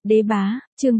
Đế bá, chương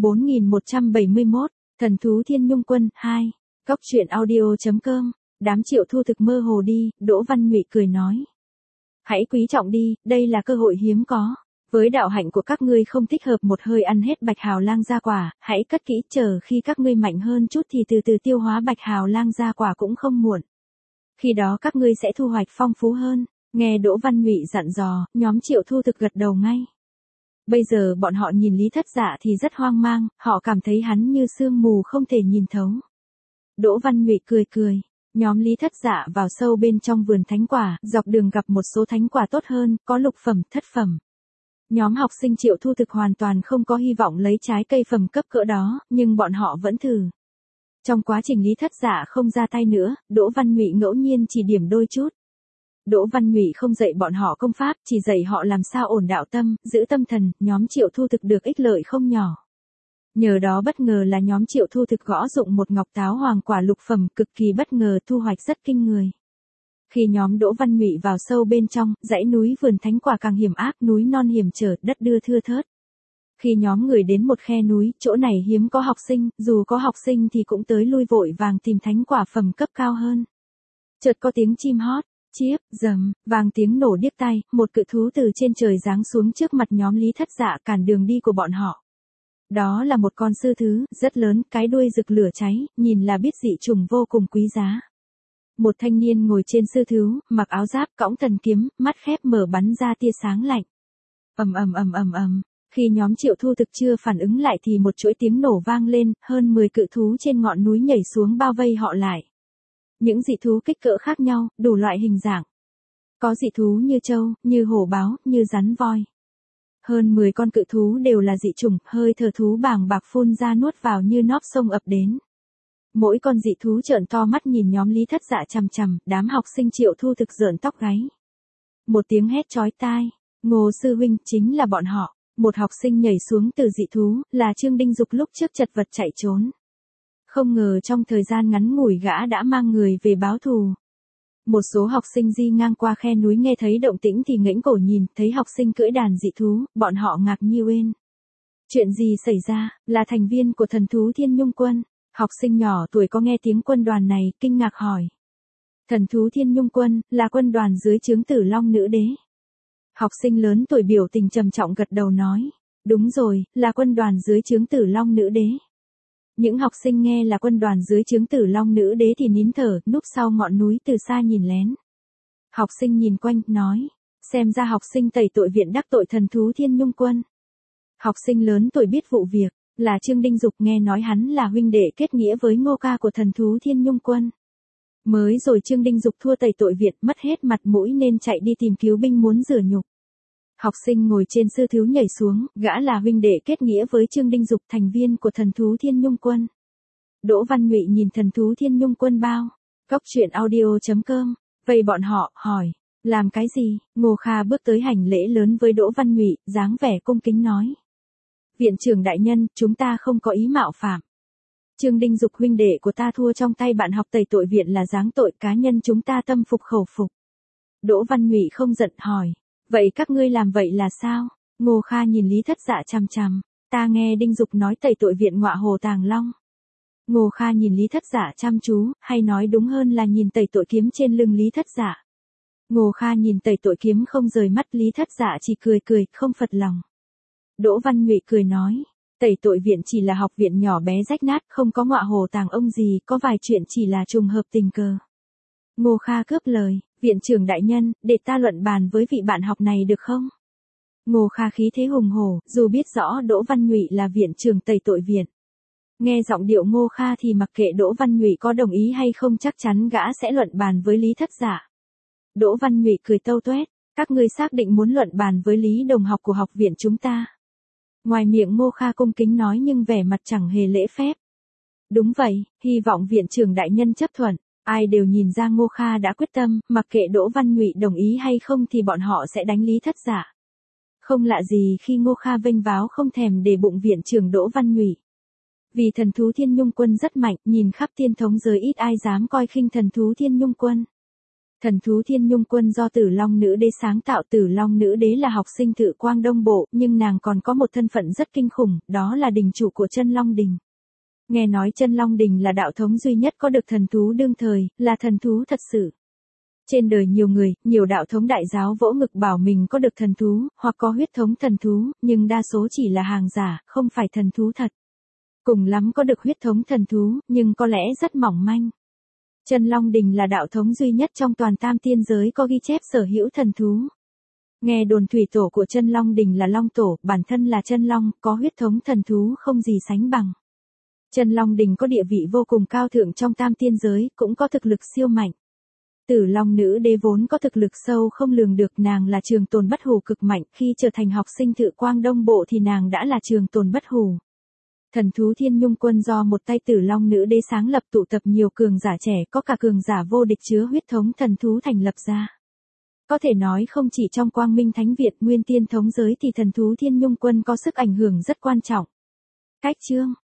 4171, Thần thú Thiên Nhung Quân, 2. Góc truyện audio.com, đám Triệu Thu Thực mơ hồ đi, Đỗ Văn Nhụy cười nói. Hãy quý trọng đi, đây là cơ hội hiếm có. Với đạo hạnh của các ngươi không thích hợp một hơi ăn hết Bạch Hào Lang gia quả, hãy cất kỹ chờ khi các ngươi mạnh hơn chút thì từ từ tiêu hóa Bạch Hào Lang gia quả cũng không muộn. Khi đó các ngươi sẽ thu hoạch phong phú hơn. Nghe Đỗ Văn Nhụy dặn dò, nhóm Triệu Thu Thực gật đầu ngay. Bây giờ bọn họ nhìn Lý Thất Dạ thì rất hoang mang, họ cảm thấy hắn như sương mù không thể nhìn thấu. Đỗ Văn Nhụy cười cười, nhóm Lý Thất Dạ vào sâu bên trong vườn thánh quả, dọc đường gặp một số thánh quả tốt hơn, có lục phẩm, thất phẩm. Nhóm học sinh Triệu Thu Thực hoàn toàn không có hy vọng lấy trái cây phẩm cấp cỡ đó, nhưng bọn họ vẫn thử. Trong quá trình Lý Thất Dạ không ra tay nữa, Đỗ Văn Nhụy ngẫu nhiên chỉ điểm đôi chút. Đỗ Văn Nhụy không dạy bọn họ công pháp, chỉ dạy họ làm sao ổn đạo tâm, giữ tâm thần, nhóm Triệu Thu Thực được ích lợi không nhỏ. Nhờ đó bất ngờ là nhóm Triệu Thu Thực gõ dụng một ngọc táo hoàng quả lục phẩm cực kỳ bất ngờ, thu hoạch rất kinh người. Khi nhóm Đỗ Văn Nhụy vào sâu bên trong, dãy núi vườn thánh quả càng hiểm ác, núi non hiểm trở, đất đưa thưa thớt. Khi nhóm người đến một khe núi, chỗ này hiếm có học sinh, dù có học sinh thì cũng tới lui vội vàng tìm thánh quả phẩm cấp cao hơn. Chợt có tiếng chim hót. Chiếp, rầm, vang tiếng nổ điếc tai, một cự thú từ trên trời giáng xuống trước mặt nhóm Lý Thất Dạ cản đường đi của bọn họ. Đó là một con sư thứ, rất lớn, cái đuôi rực lửa cháy, nhìn là biết dị trùng vô cùng quý giá. Một thanh niên ngồi trên sư thứ, mặc áo giáp, cõng thần kiếm, mắt khép mở bắn ra tia sáng lạnh. Ầm ầm ầm ầm ầm. Khi nhóm Triệu Thu Thực chưa phản ứng lại thì một chuỗi tiếng nổ vang lên, hơn 10 cự thú trên ngọn núi nhảy xuống bao vây họ lại. Những dị thú kích cỡ khác nhau, đủ loại hình dạng. Có dị thú như trâu, như hổ báo, như rắn voi. Hơn 10 con cự thú đều là dị chủng, hơi thở thú bàng bạc phun ra nuốt vào như nóp sông ập đến. Mỗi con dị thú trợn to mắt nhìn nhóm Lý Thất Dạ chằm chằm, đám học sinh Triệu Thu Thực rợn tóc gáy. Một tiếng hét chói tai, Ngô sư huynh, chính là bọn họ. Một học sinh nhảy xuống từ dị thú, là Trương Đinh Dục lúc trước chật vật chạy trốn. Không ngờ trong thời gian ngắn ngủi gã đã mang người về báo thù. Một số học sinh đi ngang qua khe núi nghe thấy động tĩnh thì ngẩng cổ nhìn, thấy học sinh cưỡi đàn dị thú, bọn họ ngạc nhiên uyên. Chuyện gì xảy ra, là thành viên của thần thú Thiên Nhung Quân. Học sinh nhỏ tuổi có nghe tiếng quân đoàn này, kinh ngạc hỏi. Thần thú Thiên Nhung Quân, là quân đoàn dưới trướng Tử Long Nữ Đế. Học sinh lớn tuổi biểu tình trầm trọng gật đầu nói. Đúng rồi, là quân đoàn dưới trướng Tử Long Nữ Đế. Những học sinh nghe là quân đoàn dưới trướng Tử Long Nữ Đế thì nín thở, núp sau ngọn núi từ xa nhìn lén. Học sinh nhìn quanh, nói, xem ra học sinh tẩy tội viện đắc tội thần thú Thiên Nhung Quân. Học sinh lớn tuổi biết vụ việc, là Trương Đinh Dục, nghe nói hắn là huynh đệ kết nghĩa với Ngô ca của thần thú Thiên Nhung Quân. Mới rồi Trương Đinh Dục thua tẩy tội viện, mất hết mặt mũi nên chạy đi tìm cứu binh muốn rửa nhục. Học sinh ngồi trên sư thứ nhảy xuống, gã là huynh đệ kết nghĩa với Trương Đinh Dục, thành viên của thần thú Thiên Nhung Quân. Đỗ Văn Nhụy nhìn thần thú Thiên Nhung Quân bao. Góc truyện audio.com, vây bọn họ, hỏi, làm cái gì? Ngô Kha bước tới hành lễ lớn với Đỗ Văn Nhụy, dáng vẻ cung kính nói. Viện trưởng đại nhân, chúng ta không có ý mạo phạm. Trương Đinh Dục huynh đệ của ta thua trong tay bạn học tẩy tội viện là giáng tội, cá nhân chúng ta tâm phục khẩu phục. Đỗ Văn Nhụy không giận hỏi. Vậy các ngươi làm vậy là sao? Ngô Kha nhìn Lý Thất Dạ chằm chằm. Ta nghe Đinh Dục nói tẩy tội viện ngọa hồ Tàng Long. Ngô Kha nhìn Lý Thất Dạ chăm chú, hay nói đúng hơn là nhìn tẩy tội kiếm trên lưng Lý Thất Dạ. Ngô Kha nhìn tẩy tội kiếm không rời mắt, Lý Thất Dạ chỉ cười cười, không phật lòng. Đỗ Văn Nhụy cười nói, tẩy tội viện chỉ là học viện nhỏ bé rách nát, không có ngọa hồ tàng ông gì, có vài chuyện chỉ là trùng hợp tình cờ. Ngô Kha cướp lời. Viện trưởng đại nhân, để ta luận bàn với vị bạn học này được không? Ngô Kha khí thế hùng hổ, dù biết rõ Đỗ Văn Nhụy là viện trưởng tẩy tội viện. Nghe giọng điệu Ngô Kha thì mặc kệ Đỗ Văn Nhụy có đồng ý hay không chắc chắn gã sẽ luận bàn với Lý Thất Dạ. Đỗ Văn Nhụy cười tâu tuét, các ngươi xác định muốn luận bàn với Lý đồng học của học viện chúng ta. Ngoài miệng Ngô Kha cung kính nói nhưng vẻ mặt chẳng hề lễ phép. Đúng vậy, hy vọng viện trưởng đại nhân chấp thuận. Ai đều nhìn ra Ngô Kha đã quyết tâm, mặc kệ Đỗ Văn Nhụy đồng ý hay không thì bọn họ sẽ đánh Lý Thất Dạ. Không lạ gì khi Ngô Kha vênh váo không thèm để bụng viện trưởng Đỗ Văn Nhụy. Vì thần thú Thiên Nhung Quân rất mạnh, nhìn khắp tiên thống giới ít ai dám coi khinh thần thú Thiên Nhung Quân. Thần thú Thiên Nhung Quân do Tử Long Nữ Đế sáng tạo. Tử Long Nữ Đế là học sinh Thự Quang Đông Bộ, nhưng nàng còn có một thân phận rất kinh khủng, đó là đình chủ của Chân Long Đình. Nghe nói Chân Long Đình là đạo thống duy nhất có được thần thú đương thời, là thần thú thật sự. Trên đời nhiều người, nhiều đạo thống đại giáo vỗ ngực bảo mình có được thần thú, hoặc có huyết thống thần thú, nhưng đa số chỉ là hàng giả, không phải thần thú thật. Cùng lắm có được huyết thống thần thú, nhưng có lẽ rất mỏng manh. Chân Long Đình là đạo thống duy nhất trong toàn tam tiên giới có ghi chép sở hữu thần thú. Nghe đồn thủy tổ của Chân Long Đình là Long Tổ, bản thân là Chân Long, có huyết thống thần thú không gì sánh bằng. Chân Long Đình có địa vị vô cùng cao thượng trong tam tiên giới, cũng có thực lực siêu mạnh. Tử Long Nữ Đế vốn có thực lực sâu không lường được, nàng là trường tồn bất hủ cực mạnh, khi trở thành học sinh Thự Quang Đông Bộ thì nàng đã là trường tồn bất hủ. Thần thú Thiên Nhung Quân do một tay Tử Long Nữ Đế sáng lập, tụ tập nhiều cường giả trẻ, có cả cường giả vô địch chứa huyết thống thần thú thành lập ra. Có thể nói không chỉ trong Quang Minh Thánh Việt Nguyên Tiên thống giới thì thần thú Thiên Nhung Quân có sức ảnh hưởng rất quan trọng. Cách chương